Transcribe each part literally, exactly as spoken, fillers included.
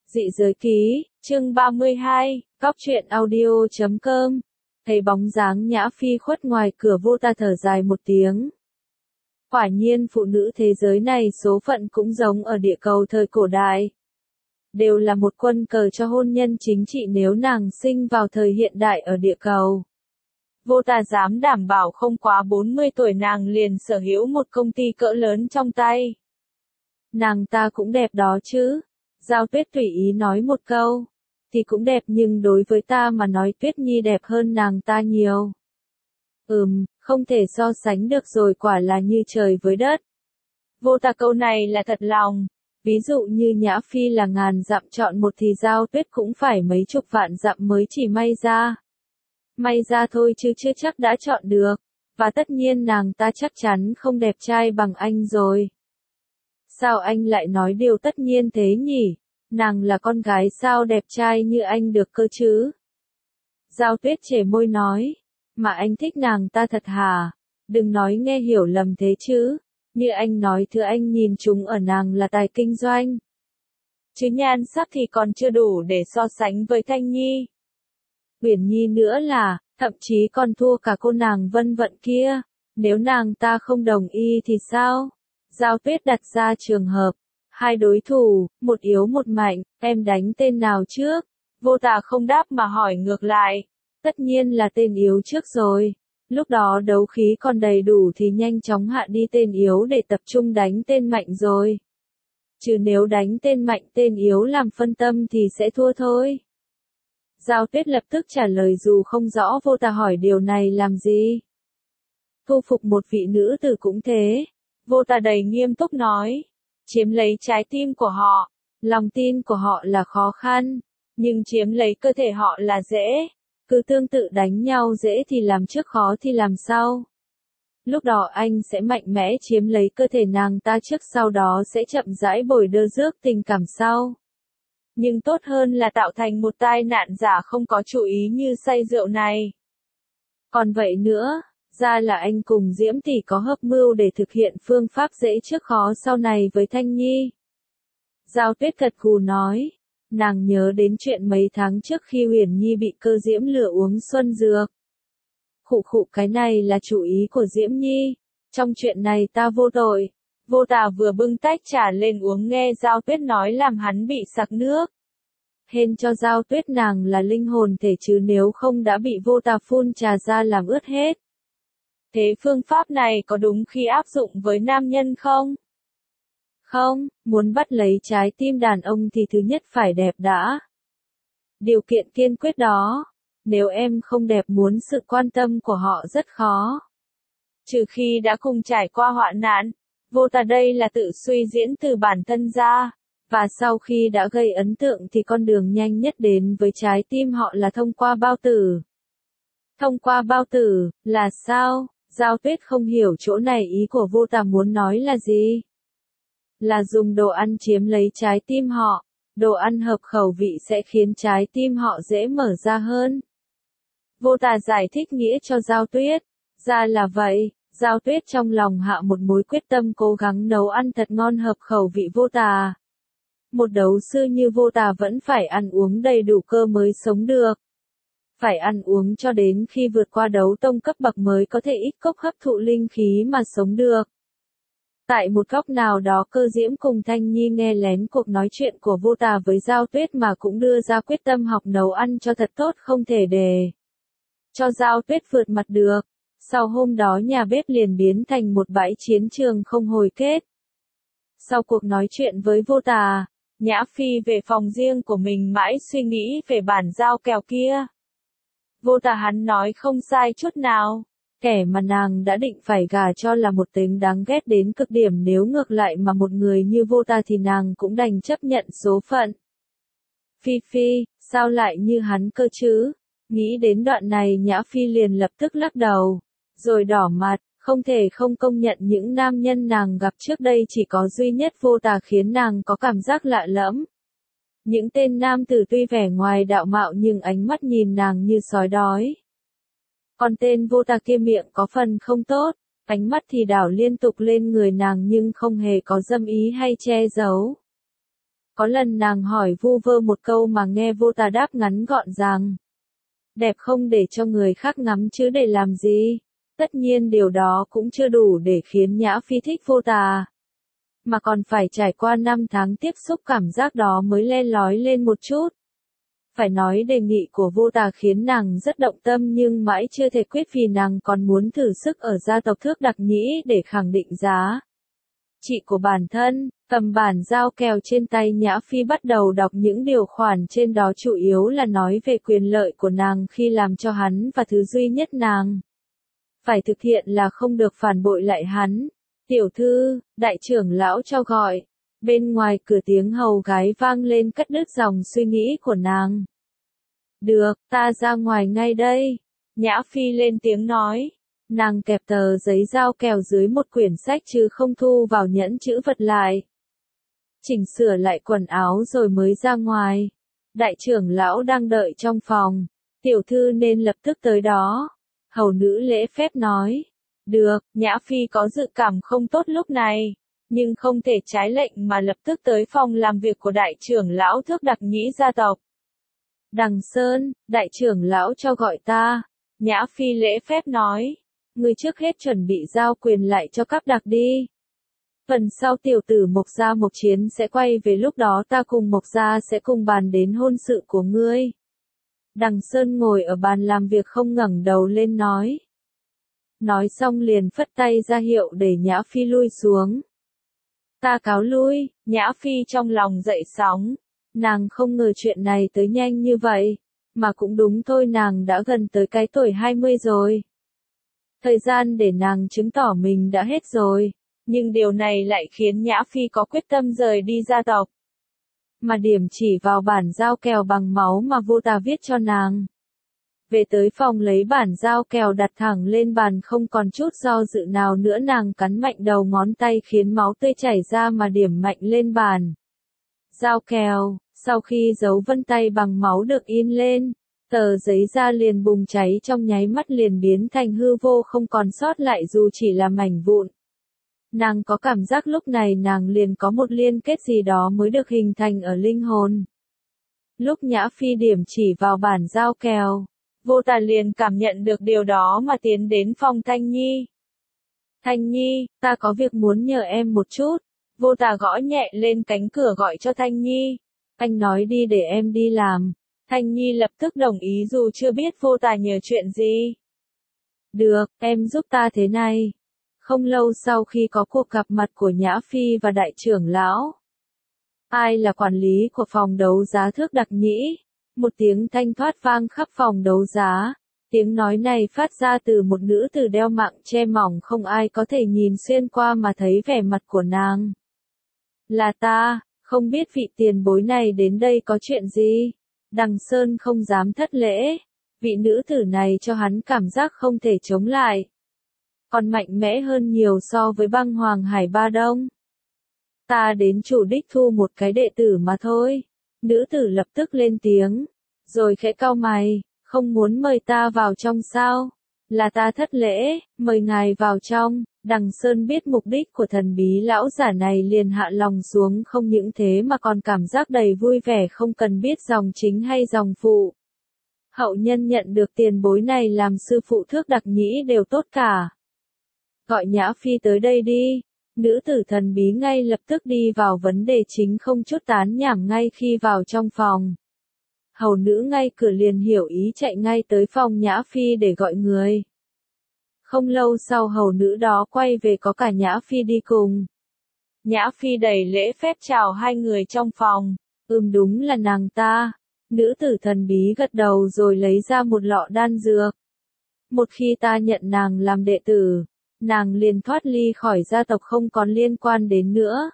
Dị giới ký, chương ba mươi hai, Cóc truyện audio chấm com. Thấy bóng dáng Nhã Phi khuất ngoài cửa, vô ta thở dài một tiếng. Quả nhiên phụ nữ thế giới này số phận cũng giống ở địa cầu thời cổ đại. Đều là một quân cờ cho hôn nhân chính trị nếu nàng sinh vào thời hiện đại ở địa cầu. Vô ta dám đảm bảo không quá bốn mươi tuổi nàng liền sở hữu một công ty cỡ lớn trong tay. Nàng ta cũng đẹp đó chứ. Giao Tuyết tùy ý nói một câu. Thì cũng đẹp nhưng đối với ta mà nói Tuyết Nhi đẹp hơn nàng ta nhiều. Ừm, không thể so sánh được rồi, quả là như trời với đất. Vô ta câu này là thật lòng. Ví dụ như Nhã Phi là ngàn dặm chọn một thì Giao Tuyết cũng phải mấy chục vạn dặm mới chỉ may ra. May ra thôi chứ chưa chắc đã chọn được. Và tất nhiên nàng ta chắc chắn không đẹp trai bằng anh rồi. Sao anh lại nói điều tất nhiên thế nhỉ? Nàng là con gái sao đẹp trai như anh được cơ chứ? Giao Tuyết chề môi nói. Mà anh thích nàng ta thật hả? Đừng nói nghe hiểu lầm thế chứ. Như anh nói thứ anh nhìn chúng ở nàng là tài kinh doanh. Chứ nhan sắc thì còn chưa đủ để so sánh với Thanh Nhi. Uyển Nhi nữa là, thậm chí còn thua cả cô nàng Vân Vận kia. Nếu nàng ta không đồng ý thì sao? Giao Tuyết đặt ra trường hợp. Hai đối thủ, một yếu một mạnh, em đánh tên nào trước? Vô Tà không đáp mà hỏi ngược lại. Tất nhiên là tên yếu trước rồi. Lúc đó đấu khí còn đầy đủ thì nhanh chóng hạ đi tên yếu để tập trung đánh tên mạnh rồi. Chứ nếu đánh tên mạnh tên yếu làm phân tâm thì sẽ thua thôi. Giao Tuyết lập tức trả lời dù không rõ Vô Tà hỏi điều này làm gì. Thu phục một vị nữ tử cũng thế. Vô Tà đầy nghiêm túc nói. Chiếm lấy trái tim của họ. Lòng tin của họ là khó khăn. Nhưng chiếm lấy cơ thể họ là dễ. Cứ tương tự đánh nhau dễ thì làm trước khó thì làm sau. Lúc đó anh sẽ mạnh mẽ chiếm lấy cơ thể nàng ta trước, sau đó sẽ chậm rãi bồi đơ rước tình cảm sau. Nhưng tốt hơn là tạo thành một tai nạn giả không có chủ ý như say rượu này. Còn vậy nữa, ra là anh cùng Diễm tỷ có hợp mưu để thực hiện phương pháp dễ trước khó sau này với Thanh Nhi. Giao Tuyết thật gù nói. Nàng nhớ đến chuyện mấy tháng trước khi Uyển Nhi bị Cơ Diễm lừa uống xuân dược. Khụ khụ, cái này là chủ ý của Diễm Nhi. Trong chuyện này ta vô tội. Vô Tà vừa bưng tách trà lên uống nghe Giao Tuyết nói làm hắn bị sặc nước. Hên cho Giao Tuyết nàng là linh hồn thể chứ nếu không đã bị Vô Tà phun trà ra làm ướt hết. Thế phương pháp này có đúng khi áp dụng với nam nhân không? Không, muốn bắt lấy trái tim đàn ông thì thứ nhất phải đẹp đã. Điều kiện tiên quyết đó. Nếu em không đẹp muốn sự quan tâm của họ rất khó. Trừ khi đã cùng trải qua hoạn nạn. Vô Tà đây là tự suy diễn từ bản thân ra. Và sau khi đã gây ấn tượng thì con đường nhanh nhất đến với trái tim họ là thông qua bao tử. Thông qua bao tử, là sao? Giao Tuyết không hiểu chỗ này ý của Vô Tà muốn nói là gì. Là dùng đồ ăn chiếm lấy trái tim họ. Đồ ăn hợp khẩu vị sẽ khiến trái tim họ dễ mở ra hơn. Vô Tà giải thích nghĩa cho Giao Tuyết. Ra là vậy. Giao Tuyết trong lòng hạ một mối quyết tâm cố gắng nấu ăn thật ngon hợp khẩu vị Vô Tà. Một đấu sư như Vô Tà vẫn phải ăn uống đầy đủ cơ mới sống được. Phải ăn uống cho đến khi vượt qua đấu tông cấp bậc mới có thể ít cốc hấp thụ linh khí mà sống được. Tại một góc nào đó Cơ Diễm cùng Thanh Nhi nghe lén cuộc nói chuyện của Vô Tà với Giao Tuyết mà cũng đưa ra quyết tâm học nấu ăn cho thật tốt, không thể để cho Giao Tuyết vượt mặt được. Sau hôm đó nhà bếp liền biến thành một bãi chiến trường không hồi kết. Sau cuộc nói chuyện với Vô Tà, Nhã Phi về phòng riêng của mình mãi suy nghĩ về bản giao kèo kia. Vô Tà hắn nói không sai chút nào. Kẻ mà nàng đã định phải gả cho là một tên đáng ghét đến cực điểm, nếu ngược lại mà một người như Vô Tà thì nàng cũng đành chấp nhận số phận. Phi Phi, sao lại như hắn cơ chứ? Nghĩ đến đoạn này Nhã Phi liền lập tức lắc đầu, rồi đỏ mặt, không thể không công nhận những nam nhân nàng gặp trước đây chỉ có duy nhất Vô Tà khiến nàng có cảm giác lạ lẫm. Những tên nam tử tuy vẻ ngoài đạo mạo nhưng ánh mắt nhìn nàng như sói đói. Còn tên Vô Tà kia miệng có phần không tốt, ánh mắt thì đảo liên tục lên người nàng nhưng không hề có dâm ý hay che giấu. Có lần nàng hỏi vu vơ một câu mà nghe vô tà đáp ngắn gọn rằng. Đẹp không để cho người khác ngắm chứ để làm gì? Tất nhiên điều đó cũng chưa đủ để khiến Nhã Phi thích vô tà. Mà còn phải trải qua năm tháng tiếp xúc cảm giác đó mới len lói lên một chút. Phải nói đề nghị của vô tà khiến nàng rất động tâm nhưng mãi chưa thể quyết vì nàng còn muốn thử sức ở gia tộc Thước Đặc Nhĩ để khẳng định giá trị của bản thân. Cầm bản giao kèo trên tay Nhã Phi bắt đầu đọc những điều khoản trên đó chủ yếu là nói về quyền lợi của nàng khi làm cho hắn và thứ duy nhất nàng phải thực hiện là không được phản bội lại hắn. Tiểu thư, đại trưởng lão cho gọi. Bên ngoài cửa tiếng hầu gái vang lên cắt đứt dòng suy nghĩ của nàng. Được, ta ra ngoài ngay đây. Nhã Phi lên tiếng nói. Nàng kẹp tờ giấy giao kèo dưới một quyển sách chứ không thu vào nhẫn chữ vật lại. Chỉnh sửa lại quần áo rồi mới ra ngoài. Đại trưởng lão đang đợi trong phòng. Tiểu thư nên lập tức tới đó. Hầu nữ lễ phép nói. Được, Nhã Phi có dự cảm không tốt lúc này. Nhưng không thể trái lệnh mà lập tức tới phòng làm việc của đại trưởng lão Thước Đặc Nhĩ gia tộc. Đằng Sơn, đại trưởng lão cho gọi ta. Nhã Phi lễ phép nói. Ngươi trước hết chuẩn bị giao quyền lại cho các đặc đi. Phần sau tiểu tử Mộc Gia Mộc Chiến sẽ quay về, lúc đó ta cùng Mộc Gia sẽ cùng bàn đến hôn sự của ngươi. Đằng Sơn ngồi ở bàn làm việc không ngẩng đầu lên nói. Nói xong liền phất tay ra hiệu để Nhã Phi lui xuống. Ta cáo lui. Nhã Phi trong lòng dậy sóng. Nàng không ngờ chuyện này tới nhanh như vậy. Mà cũng đúng thôi, nàng đã gần tới cái tuổi hai mươi rồi. Thời gian để nàng chứng tỏ mình đã hết rồi. Nhưng điều này lại khiến Nhã Phi có quyết tâm rời đi gia tộc. Mà điểm chỉ vào bản giao kèo bằng máu mà vô tà viết cho nàng. Về tới phòng lấy bản giao kèo đặt thẳng lên bàn, không còn chút do dự nào nữa, nàng cắn mạnh đầu ngón tay khiến máu tươi chảy ra mà điểm mạnh lên bàn giao kèo. Sau khi dấu vân tay bằng máu được in lên, tờ giấy da liền bùng cháy, trong nháy mắt liền biến thành hư vô, không còn sót lại dù chỉ là mảnh vụn. Nàng có cảm giác lúc này nàng liền có một liên kết gì đó mới được hình thành ở linh hồn. Lúc Nhã Phi điểm chỉ vào bản giao kèo, vô tà liền cảm nhận được điều đó mà tiến đến phòng Thanh Nhi. Thanh Nhi, ta có việc muốn nhờ em một chút. Vô tà gõ nhẹ lên cánh cửa gọi cho Thanh Nhi. Anh nói đi để em đi làm. Thanh Nhi lập tức đồng ý dù chưa biết vô tà nhờ chuyện gì. Được, em giúp ta thế này. Không lâu sau khi có cuộc gặp mặt của Nhã Phi và đại trưởng lão. Ai là quản lý của phòng đấu giá Thước Đặc Nhĩ? Một tiếng thanh thoát vang khắp phòng đấu giá. Tiếng nói này phát ra từ một nữ tử đeo mạng che mỏng, không ai có thể nhìn xuyên qua mà thấy vẻ mặt của nàng. Là ta, không biết vị tiền bối này đến đây có chuyện gì? Đằng Sơn không dám thất lễ. Vị nữ tử này cho hắn cảm giác không thể chống lại. Còn mạnh mẽ hơn nhiều so với băng hoàng Hải Ba Đông. Ta đến chủ đích thu một cái đệ tử mà thôi. Nữ tử lập tức lên tiếng. Rồi khẽ cau mày. Không muốn mời ta vào trong sao? Là ta thất lễ, mời ngài vào trong. Đằng Sơn biết mục đích của thần bí lão giả này liền hạ lòng xuống, không những thế mà còn cảm giác đầy vui vẻ, không cần biết dòng chính hay dòng phụ. Hậu nhân nhận được tiền bối này làm sư phụ Thước Đặc Nhĩ đều tốt cả. Gọi Nhã Phi tới đây đi. Nữ tử thần bí ngay lập tức đi vào vấn đề chính, không chút tán nhảm. Ngay khi vào trong phòng, hầu nữ ngay cửa liền hiểu ý, chạy ngay tới phòng Nhã Phi để gọi người. Không lâu sau hầu nữ đó quay về, có cả Nhã Phi đi cùng. Nhã Phi đầy lễ phép chào hai người trong phòng. Ừm, đúng là nàng ta. Nữ tử thần bí gật đầu rồi lấy ra một lọ đan dược. Một khi ta nhận nàng làm đệ tử, nàng liền thoát ly khỏi gia tộc, không còn liên quan đến nữa.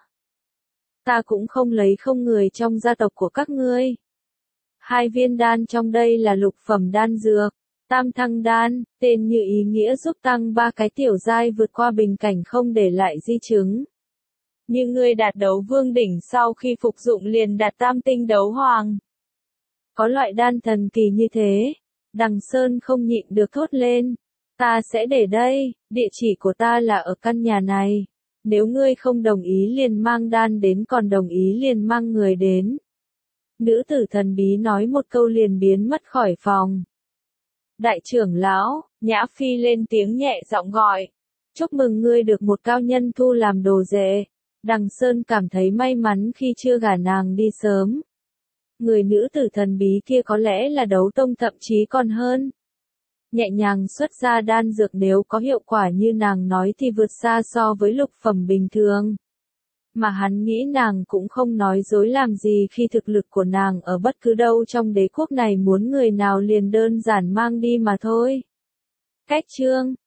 Ta cũng không lấy không người trong gia tộc của các ngươi. Hai viên đan trong đây là lục phẩm đan dược. Tam thăng đan, tên như ý nghĩa giúp tăng ba cái tiểu giai vượt qua bình cảnh không để lại di chứng. Như ngươi đạt đấu vương đỉnh sau khi phục dụng liền đạt tam tinh đấu hoàng. Có loại đan thần kỳ như thế. Đằng Sơn không nhịn được thốt lên. Ta sẽ để đây, địa chỉ của ta là ở căn nhà này. Nếu ngươi không đồng ý liền mang đan đến, còn đồng ý liền mang người đến. Nữ tử thần bí nói một câu liền biến mất khỏi phòng. Đại trưởng lão, Nhã Phi lên tiếng nhẹ giọng gọi. Chúc mừng ngươi được một cao nhân thu làm đồ rể. Đằng Sơn cảm thấy may mắn khi chưa gả nàng đi sớm. Người nữ tử thần bí kia có lẽ là đấu tông, thậm chí còn hơn. Nhẹ nhàng xuất ra đan dược, nếu có hiệu quả như nàng nói thì vượt xa so với lục phẩm bình thường. Mà hắn nghĩ nàng cũng không nói dối làm gì khi thực lực của nàng ở bất cứ đâu trong đế quốc này, muốn người nào liền đơn giản mang đi mà thôi. Cách chương